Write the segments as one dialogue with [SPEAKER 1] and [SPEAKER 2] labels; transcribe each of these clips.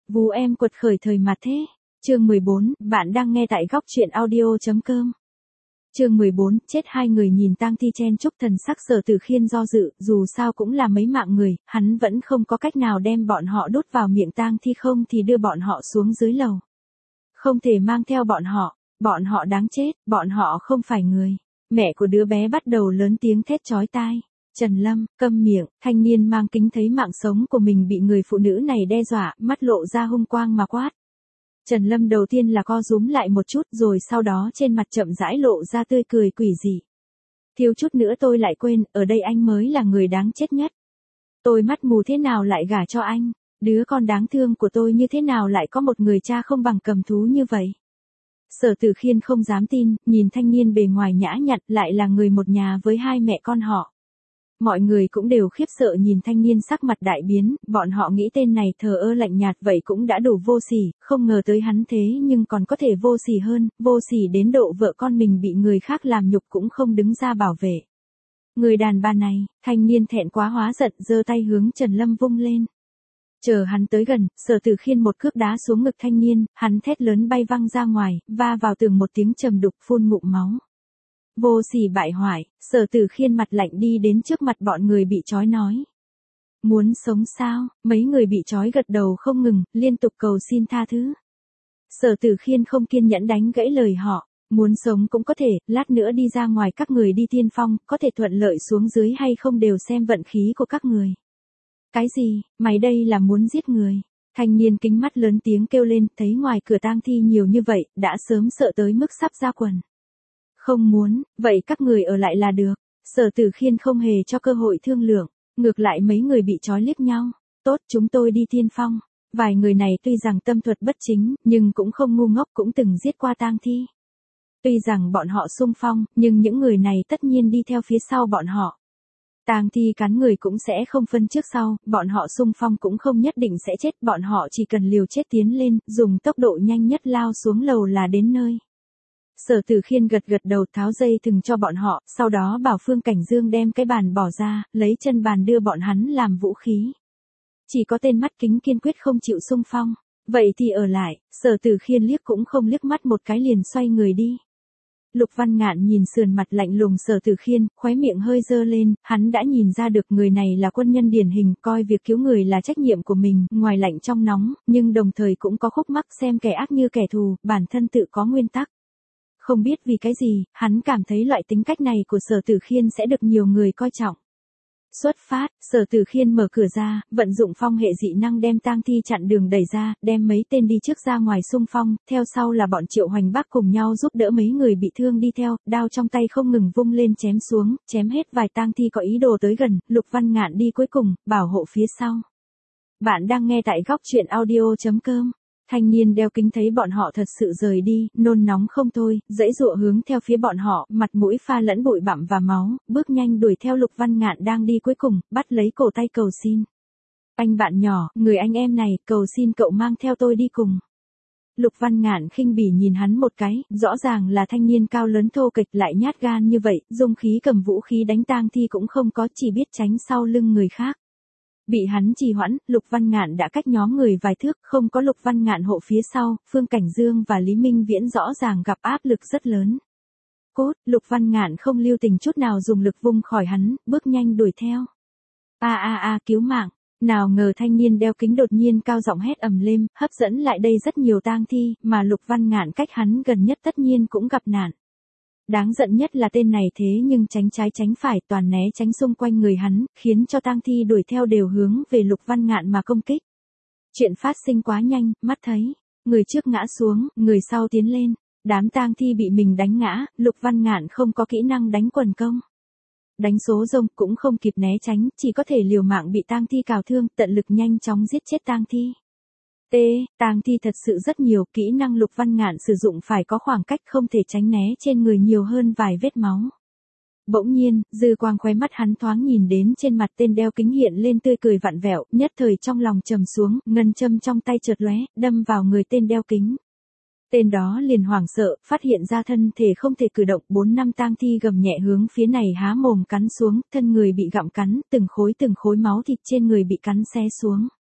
[SPEAKER 1] Vú em quật khởi thời mà thế. Chương 14, bạn đang nghe tại góc truyện audio.com. Chương 14, chết hai người nhìn tang thi chen chúc, thần sắc Sở Tử Khiên do dự, dù sao cũng là mấy mạng người, hắn vẫn không có cách nào đem bọn họ đút vào miệng tang thi, không thì đưa bọn họ xuống dưới lầu. Không thể mang theo bọn họ đáng chết, bọn họ không phải người. Mẹ của đứa bé bắt đầu lớn tiếng thét chói tai. Trần Lâm, câm miệng. Thanh niên mang kính thấy mạng sống của mình bị người phụ nữ này đe dọa, mắt lộ ra hung quang mà quát. Trần Lâm đầu tiên là co rúm lại một chút, rồi sau đó trên mặt chậm rãi lộ ra tươi cười quỷ dị. Thiếu chút nữa tôi lại quên, ở đây anh mới là người đáng chết nhất. Tôi mắt mù thế nào lại gả cho anh? Đứa con đáng thương của tôi như thế nào lại có một người cha không bằng cầm thú như vậy? Sở Tử Khiên không dám tin, nhìn thanh niên bề ngoài nhã nhặn, lại là người một nhà với hai mẹ con họ. Mọi người cũng đều khiếp sợ nhìn thanh niên sắc mặt đại biến, bọn họ nghĩ tên này thờ ơ lạnh nhạt vậy cũng đã đủ vô sỉ, không ngờ tới hắn thế nhưng còn có thể vô sỉ hơn, vô sỉ đến độ vợ con mình bị người khác làm nhục cũng không đứng ra bảo vệ. Người đàn bà này, thanh niên thẹn quá hóa giận, giơ tay hướng Trần Lâm vung lên. Chờ hắn tới gần, Sở Tử Khiên một cước đá xuống ngực thanh niên, hắn thét lớn bay văng ra ngoài, va vào tường một tiếng trầm đục phun ngụm máu. Vô sỉ bại hoại, Sở Tử Khiên mặt lạnh đi đến trước mặt bọn người bị trói nói. Muốn sống sao? Mấy người bị trói gật đầu không ngừng, liên tục cầu xin tha thứ. Sở Tử Khiên không kiên nhẫn đánh gãy lời họ. Muốn sống cũng có thể, lát nữa đi ra ngoài các người đi tiên phong, có thể thuận lợi xuống dưới hay không đều xem vận khí của các người. Cái gì, mày đây là muốn giết người? Thanh niên kính mắt lớn tiếng kêu lên, thấy ngoài cửa tang thi nhiều như vậy, đã sớm sợ tới mức sắp ra quần. Không muốn, vậy các người ở lại là được. Sở Tử Khiên không hề cho cơ hội thương lượng, ngược lại mấy người bị trói liếc nhau. Tốt, chúng tôi đi tiên phong. Vài người này tuy rằng tâm thuật bất chính, nhưng cũng không ngu ngốc, cũng từng giết qua tang thi. Tuy rằng bọn họ xung phong, nhưng những người này tất nhiên đi theo phía sau bọn họ. Tang thi cắn người cũng sẽ không phân trước sau, bọn họ xung phong cũng không nhất định sẽ chết, bọn họ chỉ cần liều chết tiến lên, dùng tốc độ nhanh nhất lao xuống lầu là đến nơi. Sở Tử Khiên gật gật đầu, tháo dây thừng cho bọn họ, sau đó bảo Phương Cảnh Dương đem cái bàn bỏ ra, lấy chân bàn đưa bọn hắn làm vũ khí. Chỉ có tên mắt kính kiên quyết không chịu xung phong. Vậy thì ở lại. Sở Tử Khiên liếc cũng không liếc mắt một cái liền xoay người đi. Lục Văn Ngạn nhìn sườn mặt lạnh lùng Sở Tử Khiên, khóe miệng hơi dơ lên, hắn đã nhìn ra được người này là quân nhân điển hình, coi việc cứu người là trách nhiệm của mình, ngoài lạnh trong nóng, nhưng đồng thời cũng có khúc mắc xem kẻ ác như kẻ thù, bản thân tự có nguyên tắc. Không biết vì cái gì, hắn cảm thấy loại tính cách này của Sở Tử Khiên sẽ được nhiều người coi trọng. Xuất phát, Sở Tử Khiên mở cửa ra, vận dụng phong hệ dị năng đem tang thi chặn đường đẩy ra, đem mấy tên đi trước ra ngoài xung phong, theo sau là bọn Triệu Hoành Bắc cùng nhau giúp đỡ mấy người bị thương đi theo, đao trong tay không ngừng vung lên chém xuống, chém hết vài tang thi có ý đồ tới gần, Lục Văn Ngạn đi cuối cùng, bảo hộ phía sau. Bạn đang nghe tại góc truyện audio.com. Thanh niên đeo kính thấy bọn họ thật sự rời đi, nôn nóng không thôi, giãy giụa hướng theo phía bọn họ, mặt mũi pha lẫn bụi bặm và máu, bước nhanh đuổi theo Lục Văn Ngạn đang đi cuối cùng, bắt lấy cổ tay cầu xin. Anh bạn nhỏ, người anh em này, cầu xin cậu mang theo tôi đi cùng. Lục Văn Ngạn khinh bỉ nhìn hắn một cái, rõ ràng là thanh niên cao lớn thô kệch lại nhát gan như vậy, dung khí cầm vũ khí đánh tang thi cũng không có, chỉ biết tránh sau lưng người khác. Bị hắn trì hoãn, Lục Văn Ngạn đã cách nhóm người vài thước, không có Lục Văn Ngạn hộ phía sau, Phương Cảnh Dương và Lý Minh Viễn rõ ràng gặp áp lực rất lớn. Cốt, Lục Văn Ngạn không lưu tình chút nào dùng lực vung khỏi hắn, bước nhanh đuổi theo. Cứu mạng. Nào ngờ thanh niên đeo kính đột nhiên cao giọng hét ầm lên, hấp dẫn lại đây rất nhiều tang thi, mà Lục Văn Ngạn cách hắn gần nhất tất nhiên cũng gặp nạn. Đáng giận nhất là tên này thế nhưng tránh trái tránh phải, toàn né tránh xung quanh người hắn, khiến cho tang thi đuổi theo đều hướng về Lục Văn Ngạn mà công kích. Chuyện phát sinh quá nhanh, mắt thấy, người trước ngã xuống, người sau tiến lên, đám tang thi bị mình đánh ngã, Lục Văn Ngạn không có kỹ năng đánh quần công. Đánh số rông cũng không kịp né tránh, chỉ có thể liều mạng bị tang thi cào thương, tận lực nhanh chóng giết chết tang thi. Tang thi thật sự rất nhiều, kỹ năng Lục Văn Ngạn sử dụng phải có khoảng cách, không thể tránh né trên người nhiều hơn vài vết máu. Bỗng nhiên, dư quang khóe mắt hắn thoáng nhìn đến trên mặt tên đeo kính hiện lên tươi cười vặn vẹo, nhất thời trong lòng trầm xuống, ngân châm trong tay chợt lóe, đâm vào người tên đeo kính. Tên đó liền hoảng sợ, phát hiện ra thân thể không thể cử động, 4-5 tang thi gầm nhẹ hướng phía này há mồm cắn xuống, thân người bị gặm cắn, từng khối máu thịt trên người bị cắn xé xuống.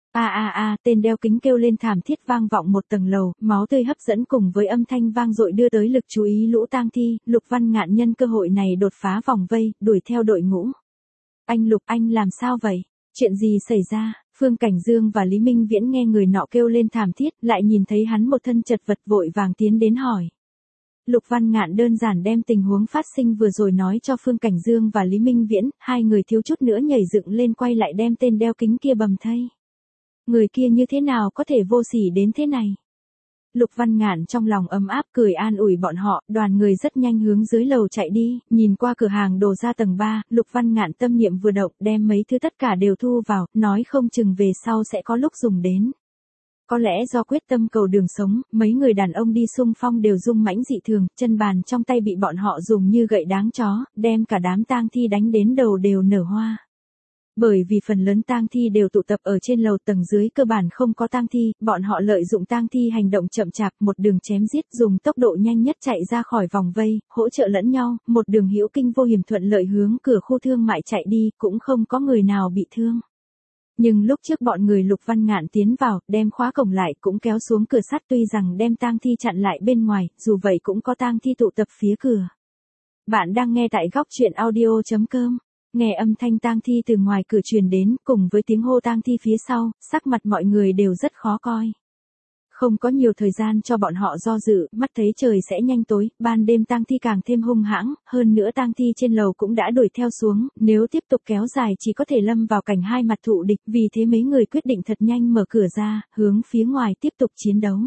[SPEAKER 1] Tên đeo kính kêu lên thảm thiết vang vọng một tầng lầu, máu tươi hấp dẫn cùng với âm thanh vang dội đưa tới lực chú ý lũ tang thi, Lục Văn Ngạn nhân cơ hội này đột phá vòng vây, đuổi theo đội ngũ. Anh Lục, anh làm sao vậy? Chuyện gì xảy ra? Phương Cảnh Dương và Lý Minh Viễn nghe người nọ kêu lên thảm thiết, lại nhìn thấy hắn một thân chật vật vội vàng tiến đến hỏi. Lục Văn Ngạn đơn giản đem tình huống phát sinh vừa rồi nói cho Phương Cảnh Dương và Lý Minh Viễn, hai người thiếu chút nữa nhảy dựng lên quay lại đem tên đeo kính kia bầm thây. Người kia như thế nào có thể vô sỉ đến thế này? Lục Văn Ngạn trong lòng ấm áp cười an ủi bọn họ, đoàn người rất nhanh hướng dưới lầu chạy đi, nhìn qua cửa hàng đồ ra tầng 3, Lục Văn Ngạn tâm niệm vừa động đem mấy thứ tất cả đều thu vào, nói không chừng về sau sẽ có lúc dùng đến. Có lẽ do quyết tâm cầu đường sống, mấy người đàn ông đi xung phong đều rung mãnh dị thường, chân bàn trong tay bị bọn họ dùng như gậy đáng chó, đem cả đám tang thi đánh đến đầu đều nở hoa. Bởi vì phần lớn tang thi đều tụ tập ở trên lầu tầng dưới cơ bản không có tang thi, bọn họ lợi dụng tang thi hành động chậm chạp, một đường chém giết dùng tốc độ nhanh nhất chạy ra khỏi vòng vây, hỗ trợ lẫn nhau, một đường hữu kinh vô hiểm thuận lợi hướng cửa khu thương mại chạy đi, cũng không có người nào bị thương. Nhưng lúc trước bọn người Lục Văn Ngạn tiến vào, đem khóa cổng lại cũng kéo xuống cửa sắt tuy rằng đem tang thi chặn lại bên ngoài, dù vậy cũng có tang thi tụ tập phía cửa. Bạn đang nghe tại góc truyện audio.com. Nghe âm thanh tang thi từ ngoài cửa truyền đến, cùng với tiếng hô tang thi phía sau, sắc mặt mọi người đều rất khó coi. Không có nhiều thời gian cho bọn họ do dự, mắt thấy trời sẽ nhanh tối, ban đêm tang thi càng thêm hung hãng, hơn nữa tang thi trên lầu cũng đã đuổi theo xuống, nếu tiếp tục kéo dài chỉ có thể lâm vào cảnh hai mặt thụ địch, vì thế mấy người quyết định thật nhanh mở cửa ra, hướng phía ngoài tiếp tục chiến đấu.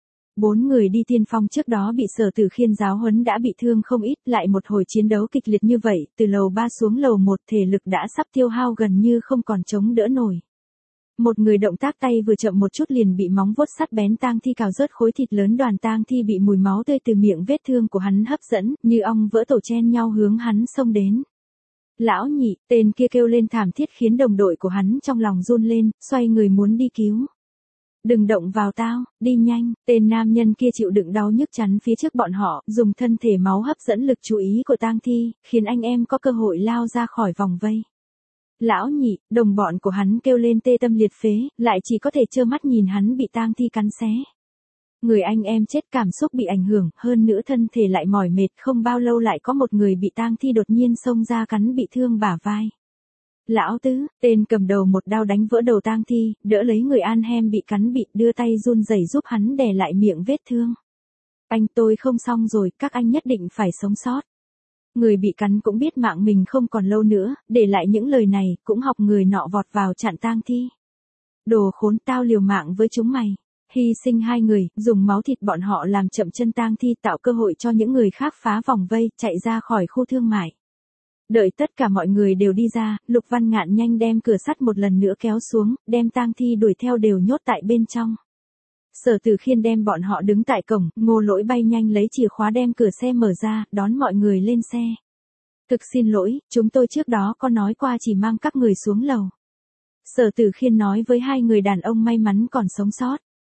[SPEAKER 1] 4 người đi tiên phong trước đó bị Sở Tử Khiên giáo huấn đã bị thương không ít, lại một hồi chiến đấu kịch liệt như vậy, từ lầu 3 xuống lầu 1 thể lực đã sắp tiêu hao gần như không còn chống đỡ nổi. Một người động tác tay vừa chậm một chút liền bị móng vuốt sắt bén tang thi cào rớt khối thịt lớn, đoàn tang thi bị mùi máu tươi từ miệng vết thương của hắn hấp dẫn, như ong vỡ tổ chen nhau hướng hắn xông đến. Lão Nhị, tên kia kêu lên thảm thiết khiến đồng đội của hắn trong lòng run lên, xoay người muốn đi cứu. Đừng động vào tao, đi nhanh, tên nam nhân kia chịu đựng đau nhức chắn phía trước bọn họ, dùng thân thể máu hấp dẫn lực chú ý của tang thi, khiến anh em có cơ hội lao ra khỏi vòng vây. Lão Nhị, đồng bọn của hắn kêu lên tê tâm liệt phế, lại chỉ có thể trơ mắt nhìn hắn bị tang thi cắn xé. Người anh em chết cảm xúc bị ảnh hưởng, hơn nữa thân thể lại mỏi mệt, không bao lâu lại có một người bị tang thi đột nhiên xông ra cắn bị thương bả vai. Lão Tứ, tên cầm đầu một đao đánh vỡ đầu tang thi, đỡ lấy người Anhem bị cắn bị, đưa tay run rẩy giúp hắn đè lại miệng vết thương. Anh, tôi không xong rồi, các anh nhất định phải sống sót. Người bị cắn cũng biết mạng mình không còn lâu nữa, để lại những lời này, cũng học người nọ vọt vào chặn tang thi. Đồ khốn, tao liều mạng với chúng mày. Hy sinh 2 người, dùng máu thịt bọn họ làm chậm chân tang thi, tạo cơ hội cho những người khác phá vòng vây, chạy ra khỏi khu thương mại. Đợi tất cả mọi người đều đi ra, Lục Văn Ngạn nhanh đem cửa sắt một lần nữa kéo xuống, đem tang thi đuổi theo đều nhốt tại bên trong. Sở Tử Khiên đem bọn họ đứng tại cổng, Ngô Lỗi bay nhanh lấy chìa khóa đem cửa xe mở ra, đón mọi người lên xe. Thực xin lỗi, chúng tôi trước đó có nói qua chỉ mang các người xuống lầu. Sở Tử Khiên nói với 2 người đàn ông may mắn còn sống sót.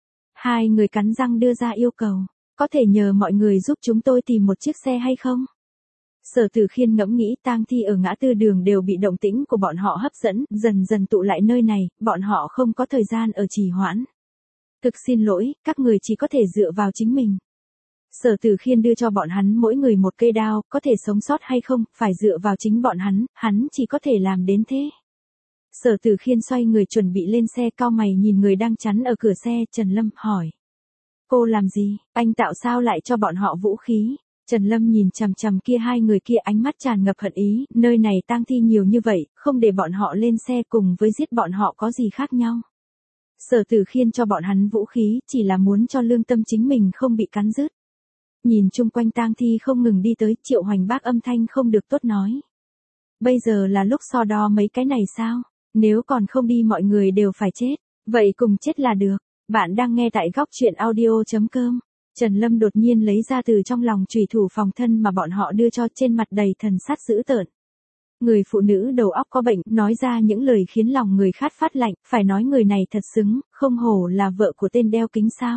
[SPEAKER 1] 2 người cắn răng đưa ra yêu cầu, có thể nhờ mọi người giúp chúng tôi tìm một chiếc xe hay không? Sở Tử Khiên ngẫm nghĩ tang thi ở ngã tư đường đều bị động tĩnh của bọn họ hấp dẫn, dần dần tụ lại nơi này, bọn họ không có thời gian ở trì hoãn. Thực xin lỗi, các người chỉ có thể dựa vào chính mình. Sở Tử Khiên đưa cho bọn hắn mỗi người một cây đao, có thể sống sót hay không, phải dựa vào chính bọn hắn chỉ có thể làm đến thế. Sở Tử Khiên xoay người chuẩn bị lên xe, cau mày nhìn người đang chắn ở cửa xe, Trần Lâm, hỏi. Cô làm gì, anh tạo sao lại cho bọn họ vũ khí? Trần Lâm nhìn chằm chằm kia 2 người kia ánh mắt tràn ngập hận ý, nơi này tang thi nhiều như vậy, không để bọn họ lên xe cùng với giết bọn họ có gì khác nhau. Sở Tử Khiên cho bọn hắn vũ khí, chỉ là muốn cho lương tâm chính mình không bị cắn rứt. Nhìn chung quanh tang thi không ngừng đi tới, Triệu Hoành Bác âm thanh không được tốt nói. Bây giờ là lúc so đo mấy cái này sao? Nếu còn không đi mọi người đều phải chết, vậy cùng chết là được. Bạn đang nghe tại góc truyện audio.com. Trần Lâm đột nhiên lấy ra từ trong lòng chùy thủ phòng thân mà bọn họ đưa cho, trên mặt đầy thần sát dữ tợn. Người phụ nữ đầu óc có bệnh, nói ra những lời khiến lòng người khát phát lạnh, phải nói người này thật xứng, không hổ là vợ của tên đeo kính sao.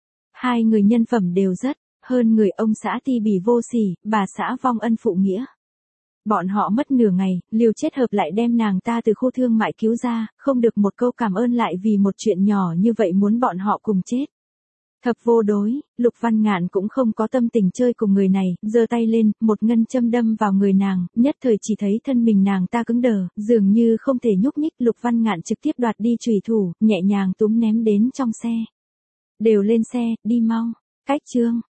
[SPEAKER 1] 2 người nhân phẩm đều rất, hơn người ông xã ti bỉ vô sỉ, bà xã vong ân phụ nghĩa. Bọn họ mất nửa ngày, liều chết hợp lại đem nàng ta từ khu thương mại cứu ra, không được một câu cảm ơn lại vì một chuyện nhỏ như vậy muốn bọn họ cùng chết. Thập vô đối, Lục Văn Ngạn cũng không có tâm tình chơi cùng người này, giơ tay lên, một ngân châm đâm vào người nàng, nhất thời chỉ thấy thân mình nàng ta cứng đờ, dường như không thể nhúc nhích. Lục Văn Ngạn trực tiếp đoạt đi chùy thủ, nhẹ nhàng túm ném đến trong xe. Đều lên xe, đi mau. Cách chương.